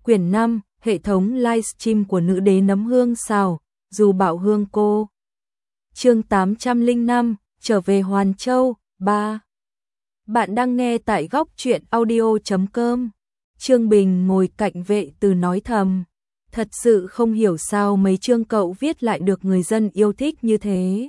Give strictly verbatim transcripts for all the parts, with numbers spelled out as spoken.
Quyển năm, hệ thống livestream của nữ đế nấm hương xào, dù bảo hương cô. Chương tám trăm lẻ năm, trở về Hoàn Châu, ba. Bạn đang nghe tại góc truyện audio chấm com. Trương Bình ngồi cạnh Vệ Từ nói thầm, thật sự không hiểu sao mấy chương cậu viết lại được người dân yêu thích như thế.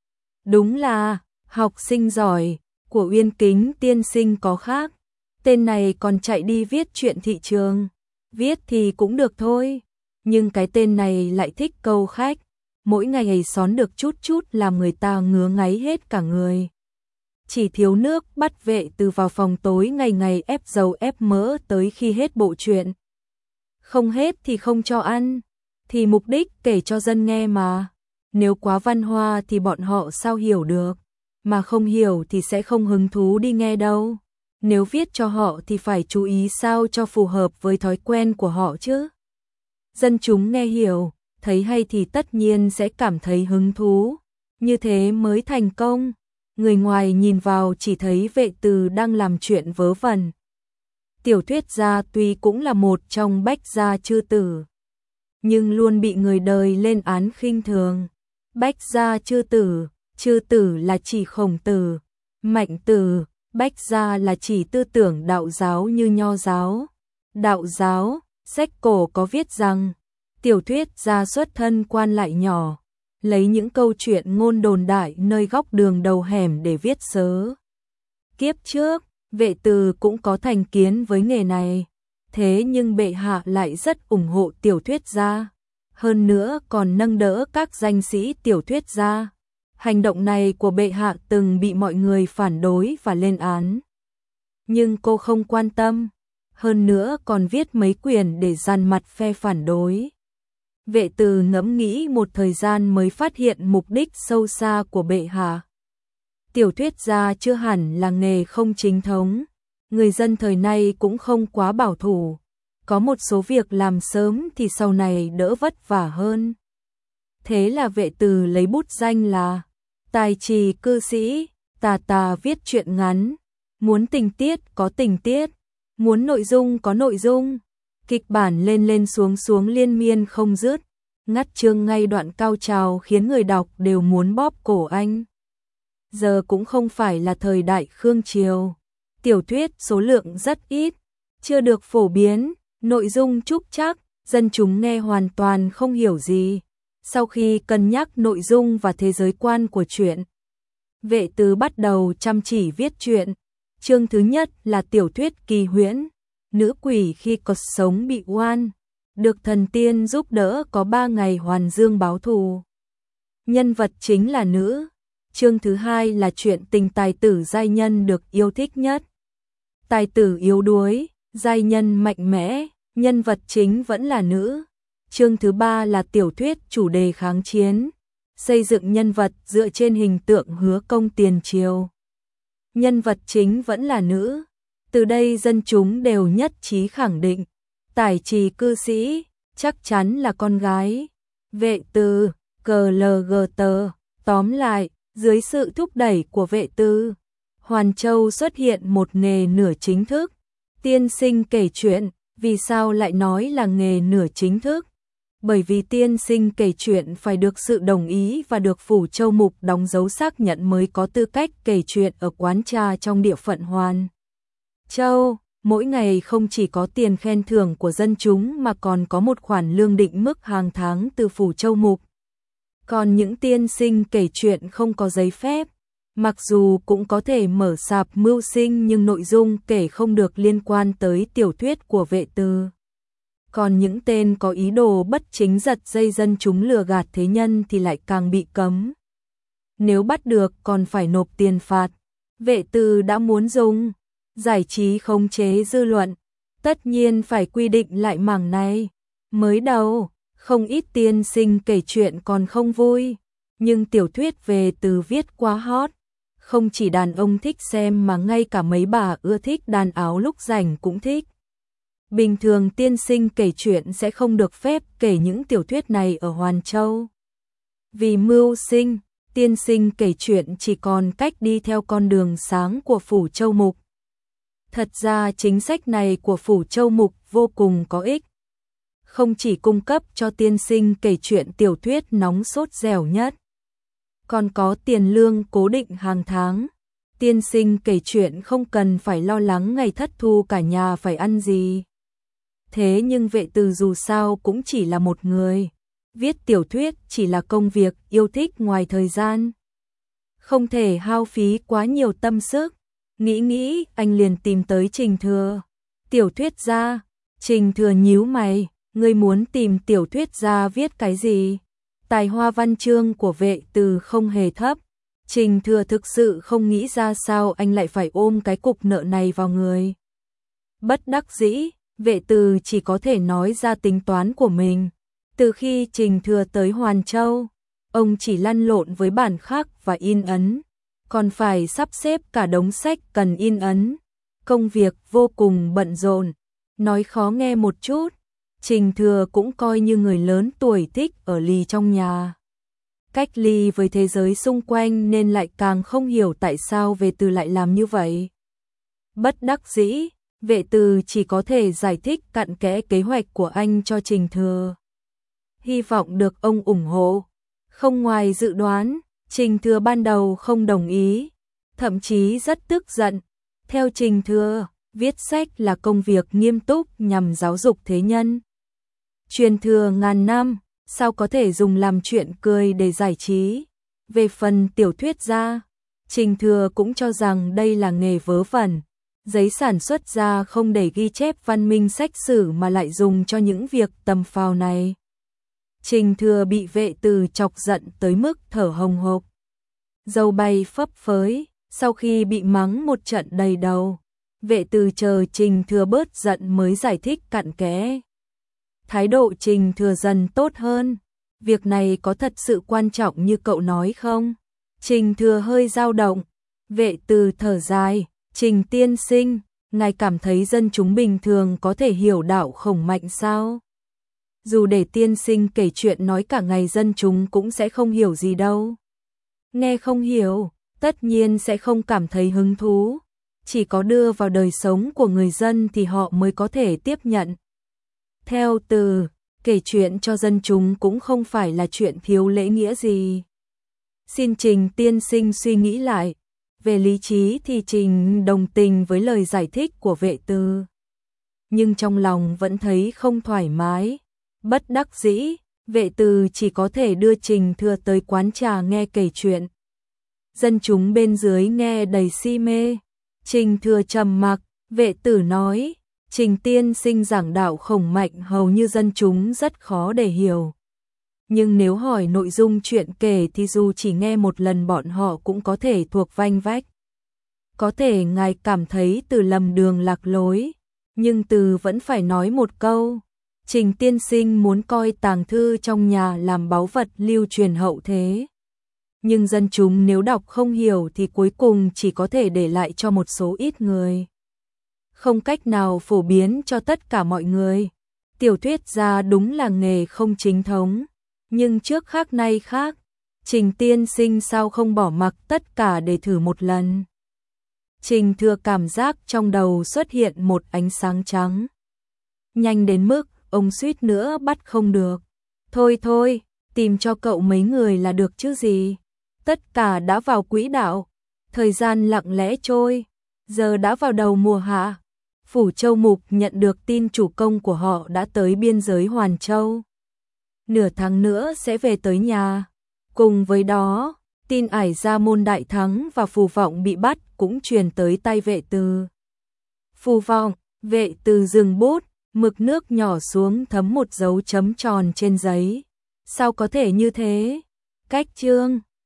Đúng là, học sinh giỏi, của Uyên Kính tiên sinh có khác, tên này còn chạy đi viết chuyện thị trường. Viết thì cũng được thôi, nhưng cái tên này lại thích câu khách, mỗi ngày xón được chút chút làm người ta ngứa ngáy hết cả người. Chỉ thiếu nước bắt Vệ Từ vào phòng tối ngày ngày ép dầu ép mỡ tới khi hết bộ chuyện. Không hết thì không cho ăn, thì mục đích kể cho dân nghe mà. Nếu quá văn hoa thì bọn họ sao hiểu được, mà không hiểu thì sẽ không hứng thú đi nghe đâu. Nếu viết cho họ thì phải chú ý sao cho phù hợp với thói quen của họ chứ. Dân chúng nghe hiểu, thấy hay thì tất nhiên sẽ cảm thấy hứng thú, như thế mới thành công. Người ngoài nhìn vào chỉ thấy Vệ Từ đang làm chuyện vớ vẩn. Tiểu thuyết gia tuy cũng là một trong bách gia chư tử, nhưng luôn bị người đời lên án khinh thường. Bách gia chư tử, chư tử là chỉ Khổng Tử, Mạnh Tử, bách gia là chỉ tư tưởng đạo giáo như Nho giáo. Đạo giáo, sách cổ có viết rằng, tiểu thuyết gia xuất thân quan lại nhỏ, lấy những câu chuyện ngôn đồn đại nơi góc đường đầu hẻm để viết sớ. Kiếp trước, Vệ Từ cũng có thành kiến với nghề này, thế nhưng bệ hạ lại rất ủng hộ tiểu thuyết gia, hơn nữa còn nâng đỡ các danh sĩ tiểu thuyết gia. Hành động này của bệ hạ từng bị mọi người phản đối và lên án. Nhưng cô không quan tâm, hơn nữa còn viết mấy quyển để dằn mặt phe phản đối. Vệ Từ ngẫm nghĩ một thời gian mới phát hiện mục đích sâu xa của bệ hạ. Tiểu thuyết gia chưa hẳn là nghề không chính thống, người dân thời nay cũng không quá bảo thủ, có một số việc làm sớm thì sau này đỡ vất vả hơn. Thế là Vệ Từ lấy bút danh là tài trì cư sĩ, tà tà viết truyện ngắn, muốn tình tiết có tình tiết, muốn nội dung có nội dung, kịch bản lên lên xuống xuống liên miên không dứt, ngắt chương ngay đoạn cao trào khiến người đọc đều muốn bóp cổ anh. Giờ cũng không phải là thời đại Khương Triều, tiểu thuyết số lượng rất ít, chưa được phổ biến, nội dung trúc trắc, dân chúng nghe hoàn toàn không hiểu gì. Sau khi cân nhắc nội dung và thế giới quan của truyện, Vệ Từ bắt đầu chăm chỉ viết truyện. Chương thứ nhất là tiểu thuyết kỳ huyễn, nữ quỷ khi cuộc sống bị oan, được thần tiên giúp đỡ có ba ngày hoàn dương báo thù. Nhân vật chính là nữ. Chương thứ hai là chuyện tình tài tử giai nhân được yêu thích nhất. Tài tử yếu đuối, giai nhân mạnh mẽ, nhân vật chính vẫn là nữ. Chương thứ ba là tiểu thuyết chủ đề kháng chiến, xây dựng nhân vật dựa trên hình tượng Hứa Công tiền triều. Nhân vật chính vẫn là nữ. Từ đây dân chúng đều nhất trí khẳng định, tài trì cư sĩ chắc chắn là con gái. Vệ Từ, cờ lờ gờ tờ, tóm lại, dưới sự thúc đẩy của Vệ Từ, Hoàn Châu xuất hiện một nghề nửa chính thức, tiên sinh kể chuyện. Vì sao lại nói là nghề nửa chính thức? Bởi vì tiên sinh kể chuyện phải được sự đồng ý và được Phủ Châu Mục đóng dấu xác nhận mới có tư cách kể chuyện ở quán trà trong địa phận Hoàn Châu. Mỗi ngày không chỉ có tiền khen thưởng của dân chúng mà còn có một khoản lương định mức hàng tháng từ Phủ Châu Mục. Còn những tiên sinh kể chuyện không có giấy phép, mặc dù cũng có thể mở sạp mưu sinh nhưng nội dung kể không được liên quan tới tiểu thuyết của Vệ Từ. Còn những tên có ý đồ bất chính giật dây dân chúng lừa gạt thế nhân thì lại càng bị cấm. Nếu bắt được còn phải nộp tiền phạt. Vệ Từ đã muốn dùng giải trí khống chế dư luận, tất nhiên phải quy định lại mảng này. Mới đầu, không ít tiên sinh kể chuyện còn không vui, nhưng tiểu thuyết Vệ Từ viết quá hot. Không chỉ đàn ông thích xem mà ngay cả mấy bà ưa thích đàn áo lúc rảnh cũng thích. Bình thường tiên sinh kể chuyện sẽ không được phép kể những tiểu thuyết này ở Hoàn Châu. Vì mưu sinh, tiên sinh kể chuyện chỉ còn cách đi theo con đường sáng của Phủ Châu Mục. Thật ra chính sách này của Phủ Châu Mục vô cùng có ích, không chỉ cung cấp cho tiên sinh kể chuyện tiểu thuyết nóng sốt dẻo nhất, còn có tiền lương cố định hàng tháng. Tiên sinh kể chuyện không cần phải lo lắng ngày thất thu cả nhà phải ăn gì. Thế nhưng Vệ Từ dù sao cũng chỉ là một người. Viết tiểu thuyết chỉ là công việc yêu thích ngoài thời gian. Không thể hao phí quá nhiều tâm sức. Nghĩ nghĩ, anh liền tìm tới Trình Thừa. Tiểu thuyết gia. Trình Thừa nhíu mày, ngươi muốn tìm tiểu thuyết gia viết cái gì? Tài hoa văn chương của Vệ Từ không hề thấp. Trình Thừa thực sự không nghĩ ra sao anh lại phải ôm cái cục nợ này vào người. Bất đắc dĩ, Vệ Từ chỉ có thể nói ra tính toán của mình. Từ khi Trình Thừa tới Hoàn Châu, ông chỉ lăn lộn với bản khắc và in ấn, còn phải sắp xếp cả đống sách cần in ấn. Công việc vô cùng bận rộn. Nói khó nghe một chút, Trình Thừa cũng coi như người lớn tuổi thích ở lì trong nhà. Cách ly với thế giới xung quanh nên lại càng không hiểu tại sao Vệ Từ lại làm như vậy. Bất đắc dĩ, Vệ Từ chỉ có thể giải thích cặn kẽ kế hoạch của anh cho Trình Thừa. Hy vọng được ông ủng hộ. Không ngoài dự đoán, Trình Thừa ban đầu không đồng ý, thậm chí rất tức giận. Theo Trình Thừa, viết sách là công việc nghiêm túc nhằm giáo dục thế nhân. Truyền thừa ngàn năm, sao có thể dùng làm chuyện cười để giải trí. Về phần tiểu thuyết gia, Trình Thừa cũng cho rằng đây là nghề vớ vẩn. Giấy sản xuất ra không để ghi chép văn minh sách sử mà lại dùng cho những việc tầm phào này. Trình Thừa bị Vệ Từ chọc giận tới mức thở hồng hộc. Dầu bay phấp phới, sau khi bị mắng một trận đầy đầu, Vệ Từ chờ Trình Thừa bớt giận mới giải thích cặn kẽ. Thái độ Trình Thừa dần tốt hơn. Việc này có thật sự quan trọng như cậu nói không? Trình Thừa hơi dao động. Vệ Từ thở dài. Trình tiên sinh, ngài cảm thấy dân chúng bình thường có thể hiểu đạo khổng mạnh sao? Dù để tiên sinh kể chuyện nói cả ngày dân chúng cũng sẽ không hiểu gì đâu. Nghe không hiểu, tất nhiên sẽ không cảm thấy hứng thú. Chỉ có đưa vào đời sống của người dân thì họ mới có thể tiếp nhận. Theo Từ, kể chuyện cho dân chúng cũng không phải là chuyện thiếu lễ nghĩa gì. Xin Trình tiên sinh suy nghĩ lại. Về lý trí thì Trình đồng tình với lời giải thích của Vệ Từ. Nhưng trong lòng vẫn thấy không thoải mái. Bất đắc dĩ, Vệ Từ chỉ có thể đưa Trình Thừa tới quán trà nghe kể chuyện. Dân chúng bên dưới nghe đầy si mê. Trình Thừa trầm mặc, Vệ Từ nói, Trình tiên sinh giảng đạo khổng mạnh hầu như dân chúng rất khó để hiểu. Nhưng nếu hỏi nội dung chuyện kể thì dù chỉ nghe một lần bọn họ cũng có thể thuộc vanh vách. Có thể ngài cảm thấy Từ lầm đường lạc lối, nhưng Từ vẫn phải nói một câu. Trình tiên sinh muốn coi tàng thư trong nhà làm báu vật lưu truyền hậu thế. Nhưng dân chúng nếu đọc không hiểu thì cuối cùng chỉ có thể để lại cho một số ít người. Không cách nào phổ biến cho tất cả mọi người. Tiểu thuyết gia đúng là nghề không chính thống. Nhưng trước khác nay khác, Trình tiên sinh sao không bỏ mặc tất cả để thử một lần. Trình Thừa cảm giác trong đầu xuất hiện một ánh sáng trắng. Nhanh đến mức ông suýt nữa bắt không được. Thôi thôi, tìm cho cậu mấy người là được chứ gì. Tất cả đã vào quỹ đạo. Thời gian lặng lẽ trôi. Giờ đã vào đầu mùa hạ. Phủ Châu Mục nhận được tin chủ công của họ đã tới biên giới Hoàn Châu. Nửa tháng nữa sẽ về tới nhà. Cùng với đó, tin Ải Gia Môn đại thắng và Phù Vọng bị bắt cũng truyền tới tay Vệ Từ. Phù Vọng, Vệ Từ dừng bút, mực nước nhỏ xuống thấm một dấu chấm tròn trên giấy. Sao có thể như thế? Cách chương